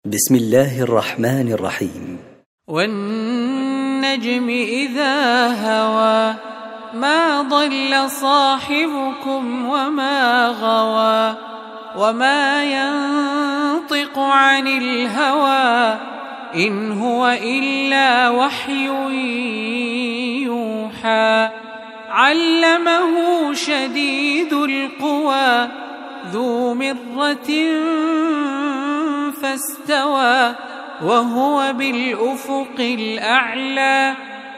بسم الله الرحمن الرحيم. والنجم إذا هوى ما ضل صاحبكم وما غوى وما ينطق عن الهوى إن هو إلا وحي يوحى علمه شديد القوى ذو مرة فاستوى وهو بالأفق الأعلى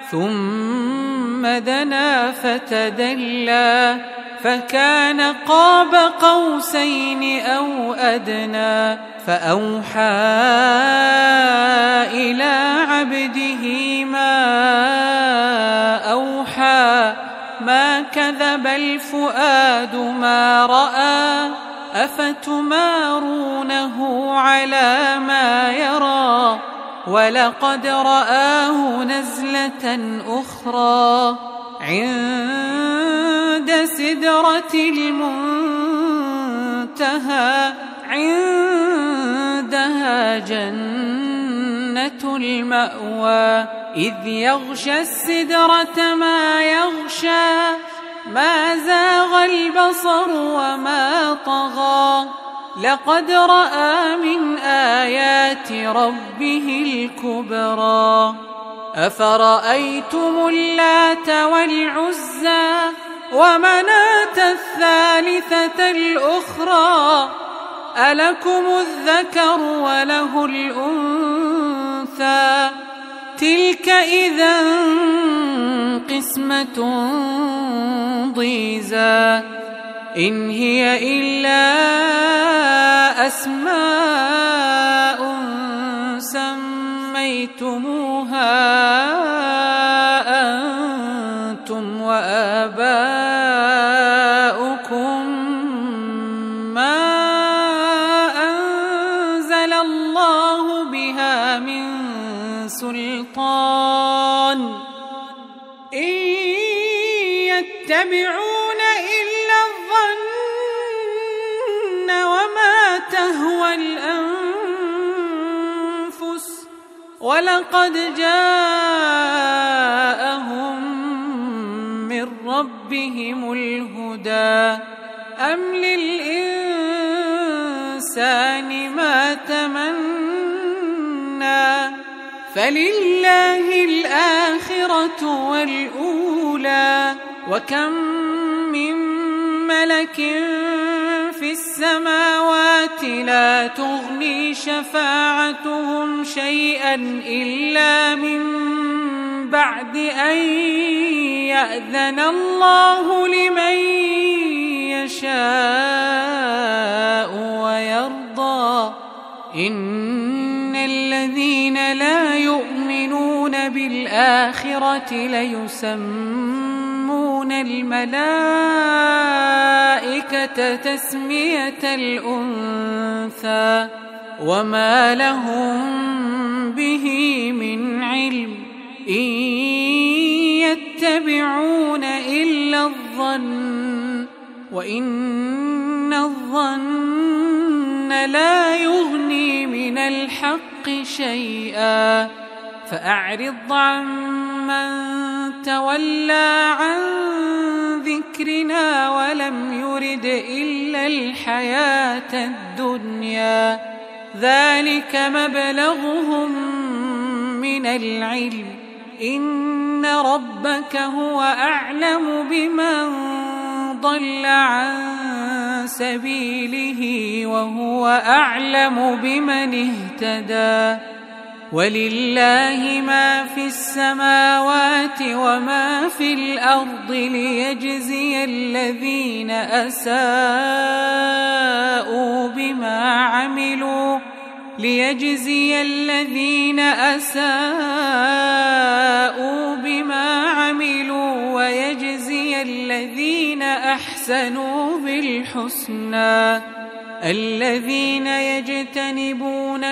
ثم دنا فتدلى فكان قاب قوسين أو أدنى فأوحى إلى عبده ما أوحى ما كذب الفؤاد ما رأى أفتمارونه على ما يرى ولقد رآه نزلة أخرى عند سدرة المنتهى عندها جنة المأوى إذ يغشى السدرة ما يغشى ما زاغ البصر وما طغى لقد رأى من آيات ربه الكبرى أفرأيتم اللات والعزى ومناة الثالثة الأخرى ألكم الذكر وله الأنثى تلك إذا قسمة ضيزى إن هي إلا أسماء سميتموها أنتم وآباؤكم ما أنزل الله بها من سلطان إن يتبعون إلا الظن وما تهوى الأنفس ولقد جاءهم من ربهم الهدى أم للإنسان ما تمنى فلله الآخرة والأولى وكم من ملك في السماوات لا تغني شفاعتهم شيئا إلا من بعد أن يأذن الله لمن يشاء ويرضى إن الذين لا يؤمنون بالآخرة ليسمون الملائكة تسمية الأنثى وما لهم به من علم إن يتبعون إلا الظن وإن الظن لا يغني من الحق شيئا فأعرض عمن تولى عن ذكرنا ولم يرد إلا الحياة الدنيا ذلك مبلغهم من العلم إن ربك هو أعلم بمن ضل عن سبيله وهو أعلم بمن اهتدى ولله ما في السماوات وما في الأرض ليجزي الذين أساءوا بما عملوا ويجزي الذين أحسنوا بالحسنى الذين يجتنبون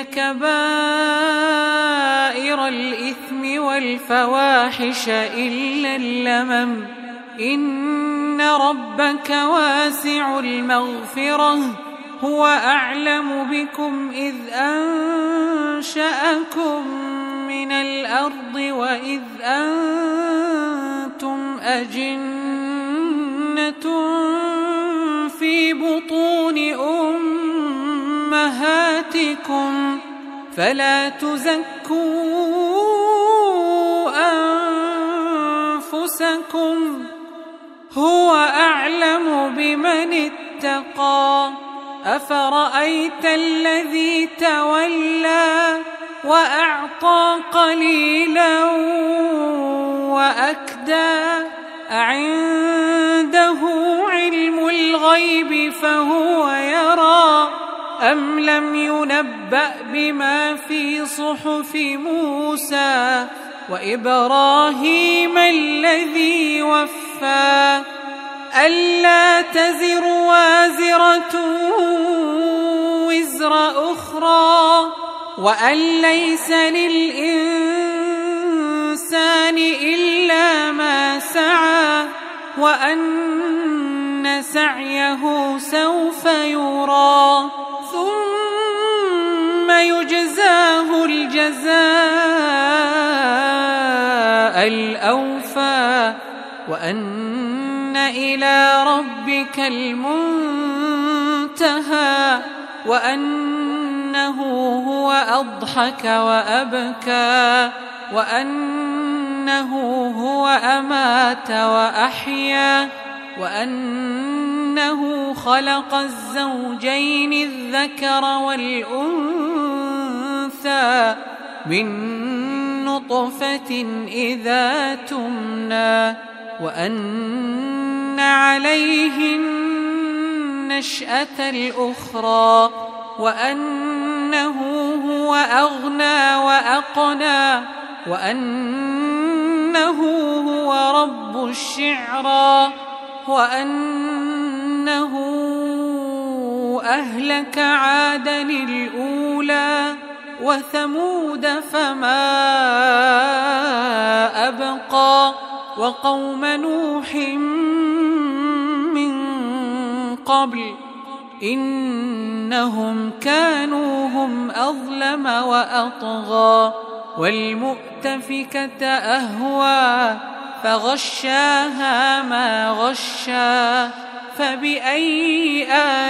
كبائر الإثم والفواحش إلا اللمم إن ربك واسع المغفرة هو أعلم بكم إذ أنتم أنشأكم من الأرض وإذ أنتم أجنة في بطون أمهاتكم فلا تزكوا أنفسكم هو أعلم بمن اتقى أفرأيت الذي تولى وأعطى قليلا وأكدى أعنده علم الغيب فهو يرى أم لم ينبأ بما في صحف موسى وإبراهيم الذي وفى ألا تزر وازرة وزر أخرى وأن ليس للإنسان إلا ما سعى وأن سعيه سوف يرى ثم يجزاه الجزاء الأوفى وأن إلى ربك المنتهى وأنه هو أضحك وأبكى وأنه هو أمات وأحيا وأنه خلق الزوجين الذكر والأنثى من نطفة إذا تمنى وأن عليه النشأة الأخرى وأنه هو أغنى وأقنى وأنه هو رب الشعرى وأنه أهلك عادا الأولى وثمود فما أبقى وقوم نوح من قبل إنهم كانوا هم أظلم وأطغى والمؤتفكة أهوى فغشاها ما غشا فبأي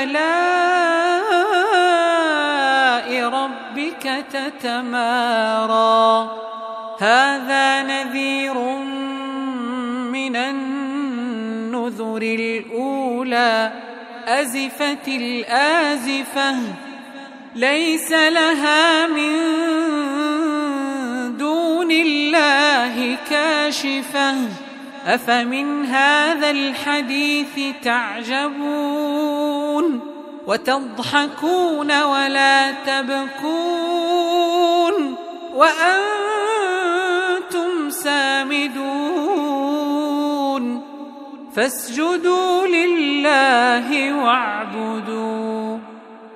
آلاء ربك تتمارى هذا نذير من النذر الأولى أزفت الآزفة ليس لها من دون الله كاشفة أفمن هذا الحديث تعجبون وتضحكون ولا تبكون وأنتم سامدون فاسجدوا لله واعبدوا